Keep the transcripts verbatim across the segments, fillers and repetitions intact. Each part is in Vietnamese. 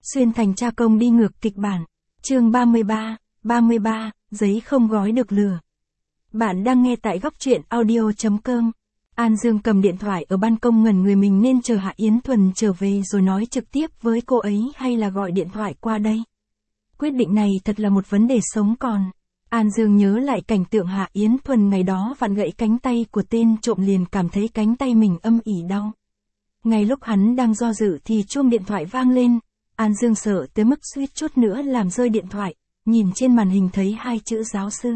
Xuyên thành cha công đi ngược kịch bản. Chương ba mươi ba, ba mươi ba, giấy không gói được lửa. Bạn đang nghe tại góc truyện audio chấm com. An Dương cầm điện thoại ở ban công ngẩn người mình nên chờ Hạ Yến Thuần trở về rồi nói trực tiếp với cô ấy hay là gọi điện thoại qua đây. Quyết định này thật là một vấn đề sống còn. An Dương nhớ lại cảnh tượng Hạ Yến Thuần ngày đó vặn gãy cánh tay của tên trộm liền cảm thấy cánh tay mình âm ỉ đau. Ngay lúc hắn đang do dự thì chuông điện thoại vang lên. An Dương sợ tới mức suýt chút nữa làm rơi điện thoại, nhìn trên màn hình thấy hai chữ giáo sư.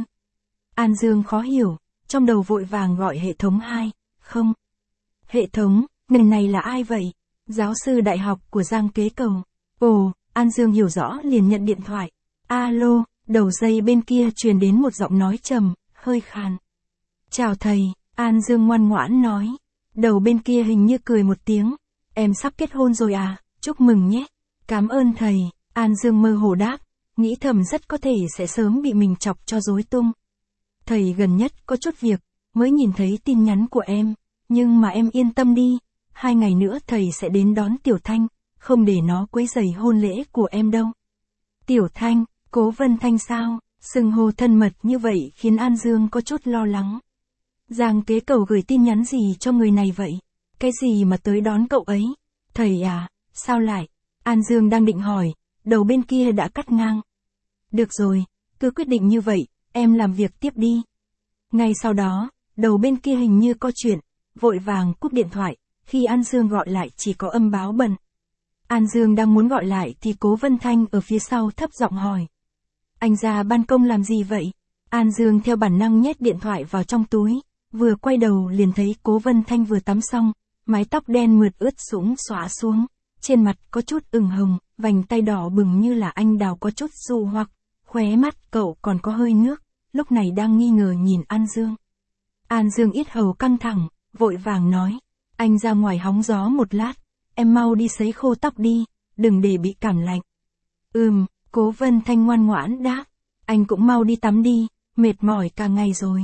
An Dương khó hiểu, trong đầu vội vàng gọi hệ thống hai, không. Hệ thống, người này là ai vậy? Giáo sư đại học của Giang Kế Cầu. Ồ, An Dương hiểu rõ liền nhận điện thoại. Alo, đầu dây bên kia truyền đến một giọng nói trầm, hơi khàn. Chào thầy, An Dương ngoan ngoãn nói. Đầu bên kia hình như cười một tiếng. Em sắp kết hôn rồi à, chúc mừng nhé. Cảm ơn thầy, An Dương mơ hồ đáp, nghĩ thầm rất có thể sẽ sớm bị mình chọc cho rối tung. Thầy gần nhất có chút việc, mới nhìn thấy tin nhắn của em, nhưng mà em yên tâm đi, hai ngày nữa thầy sẽ đến đón Tiểu Thanh, không để nó quấy rầy hôn lễ của em đâu. Tiểu Thanh, Cố Vân Thanh sao, xưng hô thân mật như vậy khiến An Dương có chút lo lắng. Giang Kế Cầu gửi tin nhắn gì cho người này vậy? Cái gì mà tới đón cậu ấy? Thầy à, sao lại? An Dương đang định hỏi, đầu bên kia đã cắt ngang. Được rồi, cứ quyết định như vậy, em làm việc tiếp đi. Ngay sau đó, đầu bên kia hình như có chuyện, vội vàng cúp điện thoại, khi An Dương gọi lại chỉ có âm báo bận. An Dương đang muốn gọi lại thì Cố Vân Thanh ở phía sau thấp giọng hỏi. Anh ra ban công làm gì vậy? An Dương theo bản năng nhét điện thoại vào trong túi, vừa quay đầu liền thấy Cố Vân Thanh vừa tắm xong, mái tóc đen mượt ướt sũng xõa xuống. Trên mặt có chút ửng hồng, vành tay đỏ bừng như là anh đào có chút dụ hoặc, khóe mắt cậu còn có hơi nước, lúc này đang nghi ngờ nhìn An Dương. An Dương yết hầu căng thẳng, vội vàng nói, anh ra ngoài hóng gió một lát, em mau đi sấy khô tóc đi, đừng để bị cảm lạnh. Ừm, Cố Vân Thanh ngoan ngoãn đáp, anh cũng mau đi tắm đi, mệt mỏi cả ngày rồi.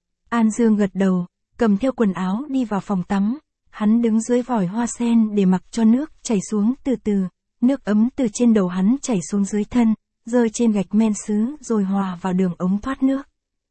An Dương gật đầu, cầm theo quần áo đi vào phòng tắm. Hắn đứng dưới vòi hoa sen để mặc cho nước chảy xuống từ từ, nước ấm từ trên đầu hắn chảy xuống dưới thân, rơi trên gạch men sứ rồi hòa vào đường ống thoát nước.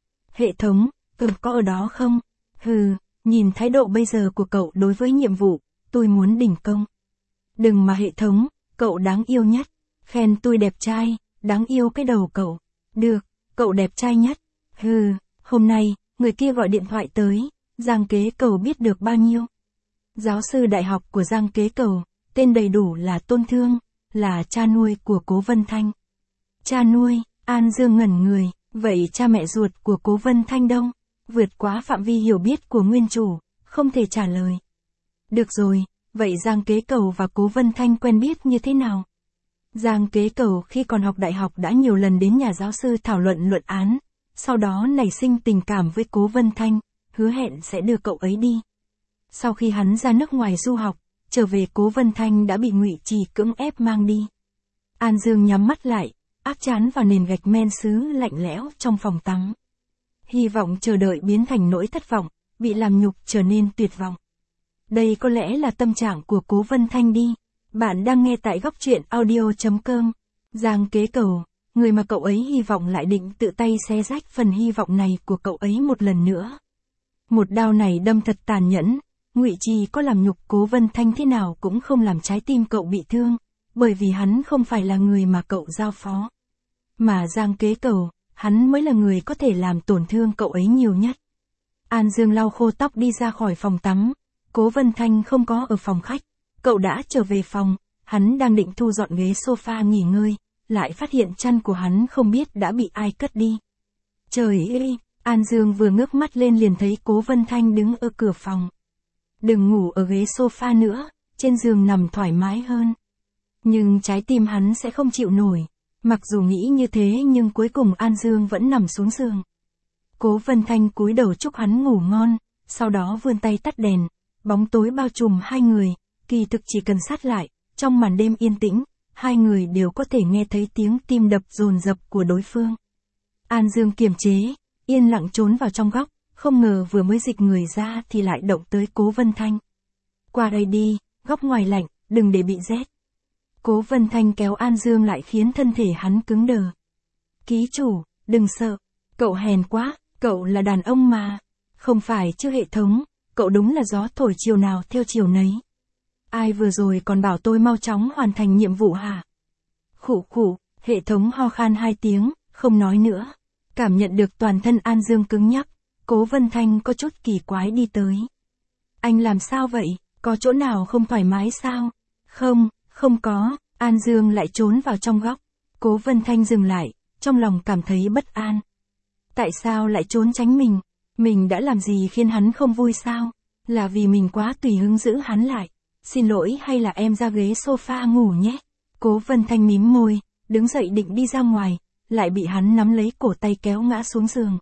Hệ thống, cậu có ở đó không? Hừ, nhìn thái độ bây giờ của cậu đối với nhiệm vụ, tôi muốn đỉnh công. Đừng mà hệ thống, cậu đáng yêu nhất, khen tôi đẹp trai, đáng yêu cái đầu cậu. Được, cậu đẹp trai nhất. Hừ, hôm nay, người kia gọi điện thoại tới, Giang Kế Cầu biết được bao nhiêu. Giáo sư đại học của Giang Kế Cầu, tên đầy đủ là Tôn Thương, là cha nuôi của Cố Vân Thanh. Cha nuôi, An Dương ngẩn người, vậy cha mẹ ruột của Cố Vân Thanh đâu? Vượt quá phạm vi hiểu biết của nguyên chủ, không thể trả lời. Được rồi, vậy Giang Kế Cầu và Cố Vân Thanh quen biết như thế nào? Giang Kế Cầu khi còn học đại học đã nhiều lần đến nhà giáo sư thảo luận luận án, sau đó nảy sinh tình cảm với Cố Vân Thanh, hứa hẹn sẽ đưa cậu ấy đi. Sau khi hắn ra nước ngoài du học, trở về Cố Vân Thanh đã bị Ngụy Trì cưỡng ép mang đi. An Dương nhắm mắt lại, áp trán vào nền gạch men sứ lạnh lẽo trong phòng tắm. Hy vọng chờ đợi biến thành nỗi thất vọng, bị làm nhục trở nên tuyệt vọng. Đây có lẽ là tâm trạng của Cố Vân Thanh đi. Bạn đang nghe tại góc truyện audio chấm com. Giang Kế Cầu, người mà cậu ấy hy vọng lại định tự tay xé rách phần hy vọng này của cậu ấy một lần nữa. Một đao này đâm thật tàn nhẫn. Ngụy Trì có làm nhục Cố Vân Thanh thế nào cũng không làm trái tim cậu bị thương, bởi vì hắn không phải là người mà cậu giao phó. Mà Giang Kế Cầu, hắn mới là người có thể làm tổn thương cậu ấy nhiều nhất. An Dương lau khô tóc đi ra khỏi phòng tắm, Cố Vân Thanh không có ở phòng khách, cậu đã trở về phòng, hắn đang định thu dọn ghế sofa nghỉ ngơi, lại phát hiện chăn của hắn không biết đã bị ai cất đi. Trời ơi, An Dương vừa ngước mắt lên liền thấy Cố Vân Thanh đứng ở cửa phòng. Đừng ngủ ở ghế sofa nữa, trên giường nằm thoải mái hơn. Nhưng trái tim hắn sẽ không chịu nổi. Mặc dù nghĩ như thế nhưng cuối cùng An Dương vẫn nằm xuống giường. Cố Vân Thanh cúi đầu chúc hắn ngủ ngon, sau đó vươn tay tắt đèn, bóng tối bao trùm hai người, kỳ thực chỉ cần sát lại, trong màn đêm yên tĩnh, hai người đều có thể nghe thấy tiếng tim đập dồn dập của đối phương. An Dương kiềm chế, yên lặng trốn vào trong góc. Không ngờ vừa mới dịch người ra thì lại động tới Cố Vân Thanh. Qua đây đi, góc ngoài lạnh, đừng để bị rét. Cố Vân Thanh kéo An Dương lại khiến thân thể hắn cứng đờ. Ký chủ, đừng sợ. Cậu hèn quá, cậu là đàn ông mà. Không phải chứ hệ thống, cậu đúng là gió thổi chiều nào theo chiều nấy. Ai vừa rồi còn bảo tôi mau chóng hoàn thành nhiệm vụ hả? Khụ khụ, hệ thống ho khan hai tiếng, không nói nữa. Cảm nhận được toàn thân An Dương cứng nhắc, Cố Vân Thanh có chút kỳ quái đi tới. Anh làm sao vậy, có chỗ nào không thoải mái sao? Không, không có, An Dương lại trốn vào trong góc. Cố Vân Thanh dừng lại, trong lòng cảm thấy bất an. Tại sao lại trốn tránh mình? Mình đã làm gì khiến hắn không vui sao? Là vì mình quá tùy hứng giữ hắn lại. Xin lỗi hay là em ra ghế sofa ngủ nhé? Cố Vân Thanh mím môi, đứng dậy định đi ra ngoài, lại bị hắn nắm lấy cổ tay kéo ngã xuống giường.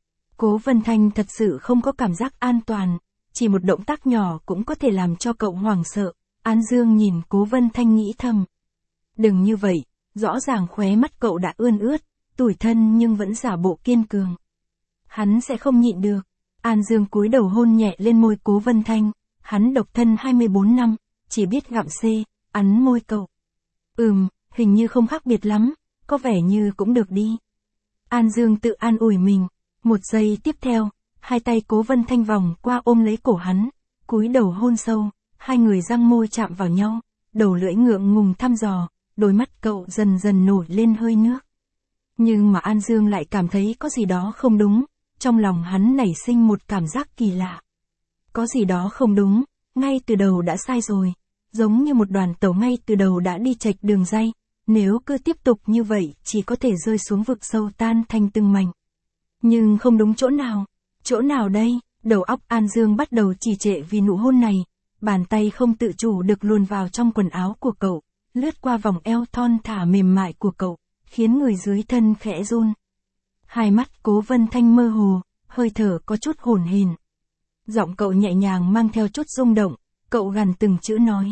Cố Vân Thanh thật sự không có cảm giác an toàn, chỉ một động tác nhỏ cũng có thể làm cho cậu hoảng sợ. An Dương nhìn Cố Vân Thanh nghĩ thầm. Đừng như vậy, rõ ràng khóe mắt cậu đã ươn ướt, tủi thân nhưng vẫn giả bộ kiên cường. Hắn sẽ không nhịn được. An Dương cúi đầu hôn nhẹ lên môi Cố Vân Thanh, hắn độc thân hai mươi bốn năm, chỉ biết gặm xê, ắn môi cậu. Ừm, hình như không khác biệt lắm, có vẻ như cũng được đi. An Dương tự an ủi mình, một giây tiếp theo, hai tay Cố Vân Thanh vòng qua ôm lấy cổ hắn, cúi đầu hôn sâu, hai người răng môi chạm vào nhau, đầu lưỡi ngượng ngùng thăm dò, đôi mắt cậu dần dần nổi lên hơi nước. Nhưng mà An Dương lại cảm thấy có gì đó không đúng, trong lòng hắn nảy sinh một cảm giác kỳ lạ. Có gì đó không đúng, ngay từ đầu đã sai rồi, giống như một đoàn tàu ngay từ đầu đã đi chệch đường ray, nếu cứ tiếp tục như vậy chỉ có thể rơi xuống vực sâu tan thành từng mảnh. Nhưng không đúng chỗ nào, chỗ nào đây? Đầu óc An Dương bắt đầu trì trệ vì nụ hôn này, bàn tay không tự chủ được luồn vào trong quần áo của cậu, lướt qua vòng eo thon thả mềm mại của cậu, khiến người dưới thân khẽ run. Hai mắt Cố Vân Thanh mơ hồ, hơi thở có chút hổn hển. Giọng cậu nhẹ nhàng mang theo chút rung động, cậu gằn từng chữ nói.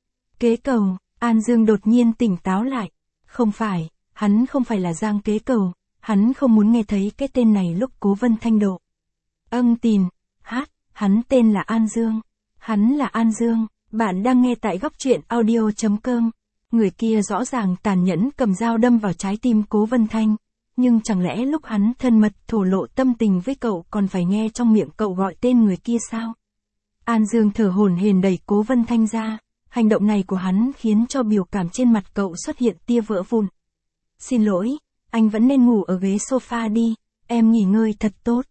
Kế cầu, An Dương đột nhiên tỉnh táo lại. Không phải, hắn không phải là Giang Kế Cầu, hắn không muốn nghe thấy cái tên này lúc Cố Vân Thanh độ. Âng tìn, hát, hắn tên là An Dương. Hắn là An Dương, bạn đang nghe tại góc truyện audio chấm com. Người kia rõ ràng tàn nhẫn cầm dao đâm vào trái tim Cố Vân Thanh. Nhưng chẳng lẽ lúc hắn thân mật thổ lộ tâm tình với cậu còn phải nghe trong miệng cậu gọi tên người kia sao? An Dương thở hổn hển đẩy Cố Vân Thanh ra, hành động này của hắn khiến cho biểu cảm trên mặt cậu xuất hiện tia vỡ vụn. Xin lỗi, anh vẫn nên ngủ ở ghế sofa đi, em nghỉ ngơi thật tốt.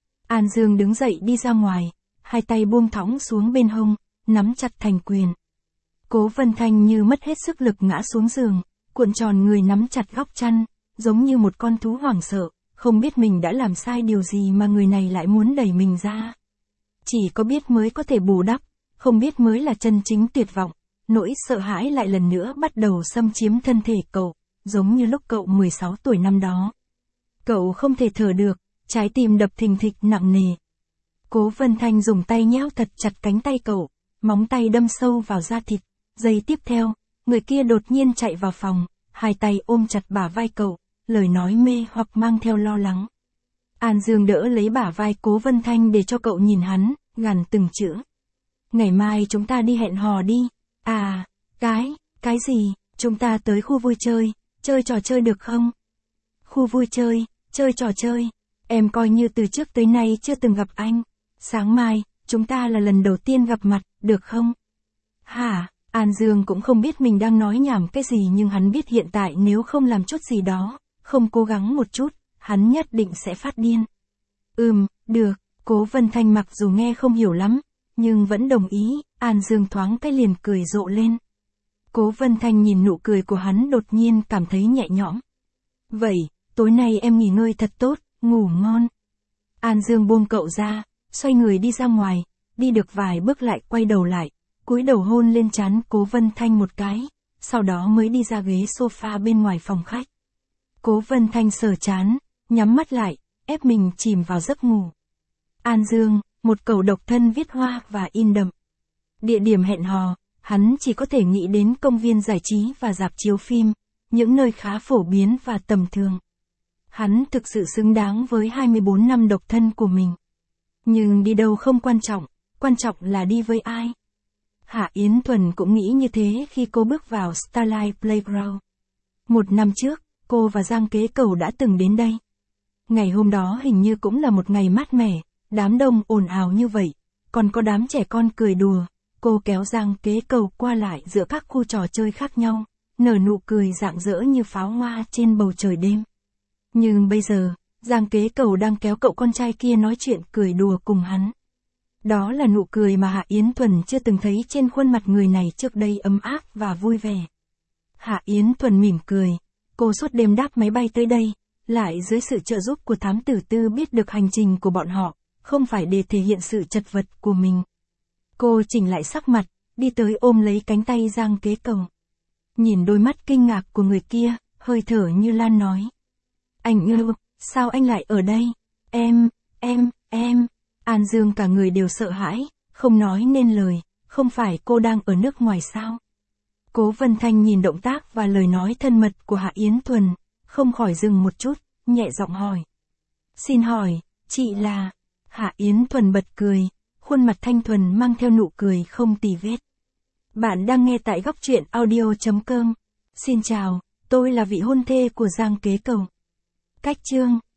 An Dương đứng dậy đi ra ngoài, hai tay buông thõng xuống bên hông, nắm chặt thành quyền. Cố Vân Thanh như mất hết sức lực ngã xuống giường, cuộn tròn người nắm chặt góc chăn, giống như một con thú hoảng sợ, không biết mình đã làm sai điều gì mà người này lại muốn đẩy mình ra. Chỉ có biết mới có thể bù đắp, không biết mới là chân chính tuyệt vọng, nỗi sợ hãi lại lần nữa bắt đầu xâm chiếm thân thể cậu, giống như lúc cậu mười sáu tuổi năm đó. Cậu không thể thở được, trái tim đập thình thịch nặng nề. Cố Vân Thanh dùng tay nhéo thật chặt cánh tay cậu, móng tay đâm sâu vào da thịt. Giây tiếp theo, người kia đột nhiên chạy vào phòng, hai tay ôm chặt bả vai cậu, lời nói mê hoặc mang theo lo lắng. An Dương đỡ lấy bả vai Cố Vân Thanh để cho cậu nhìn hắn, gằn từng chữ. Ngày mai chúng ta đi hẹn hò đi. À, cái, cái gì, chúng ta tới khu vui chơi, chơi trò chơi được không? Khu vui chơi, chơi trò chơi, em coi như từ trước tới nay chưa từng gặp anh. Sáng mai, chúng ta là lần đầu tiên gặp mặt, được không? Hả? An Dương cũng không biết mình đang nói nhảm cái gì nhưng hắn biết hiện tại nếu không làm chút gì đó, không cố gắng một chút, hắn nhất định sẽ phát điên. Ừm, được, Cố Vân Thanh mặc dù nghe không hiểu lắm, nhưng vẫn đồng ý, An Dương thoáng cái liền cười rộ lên. Cố Vân Thanh nhìn nụ cười của hắn đột nhiên cảm thấy nhẹ nhõm. Vậy, tối nay em nghỉ ngơi thật tốt, ngủ ngon. An Dương buông cậu ra, xoay người đi ra ngoài, đi được vài bước lại quay đầu lại, cúi đầu hôn lên trán Cố Vân Thanh một cái, sau đó mới đi ra ghế sofa bên ngoài phòng khách. Cố Vân Thanh sờ trán, nhắm mắt lại, ép mình chìm vào giấc ngủ. An Dương, một cậu độc thân viết hoa và in đậm. Địa điểm hẹn hò, hắn chỉ có thể nghĩ đến công viên giải trí và rạp chiếu phim, những nơi khá phổ biến và tầm thường. Hắn thực sự xứng đáng với hai mươi bốn năm độc thân của mình. Nhưng đi đâu không quan trọng, quan trọng là đi với ai. Hạ Yến Thuần cũng nghĩ như thế khi cô bước vào Starlight Playground. Một năm trước, cô và Giang Kế Cầu đã từng đến đây. Ngày hôm đó hình như cũng là một ngày mát mẻ, đám đông ồn ào như vậy, còn có đám trẻ con cười đùa. Cô kéo Giang Kế Cầu qua lại giữa các khu trò chơi khác nhau, nở nụ cười rạng rỡ như pháo hoa trên bầu trời đêm. Nhưng bây giờ, Giang Kế Cầu đang kéo cậu con trai kia nói chuyện cười đùa cùng hắn. Đó là nụ cười mà Hạ Yến Thuần chưa từng thấy trên khuôn mặt người này trước đây, ấm áp và vui vẻ. Hạ Yến Thuần mỉm cười, cô suốt đêm đáp máy bay tới đây, lại dưới sự trợ giúp của thám tử Tư biết được hành trình của bọn họ, không phải để thể hiện sự chật vật của mình. Cô chỉnh lại sắc mặt, đi tới ôm lấy cánh tay Giang Kế Cầu. Nhìn đôi mắt kinh ngạc của người kia, hơi thở như Lan nói. Anh ư, sao anh lại ở đây? Em, em, em. An Dương cả người đều sợ hãi, không nói nên lời, không phải cô đang ở nước ngoài sao? Cố Vân Thanh nhìn động tác và lời nói thân mật của Hạ Yến Thuần, không khỏi dừng một chút, nhẹ giọng hỏi. Xin hỏi, chị là... Hạ Yến Thuần bật cười, khuôn mặt thanh thuần mang theo nụ cười không tì vết. Bạn đang nghe tại góc truyện audio chấm com. Xin chào, tôi là vị hôn thê của Giang Kế Cầu. Cách chương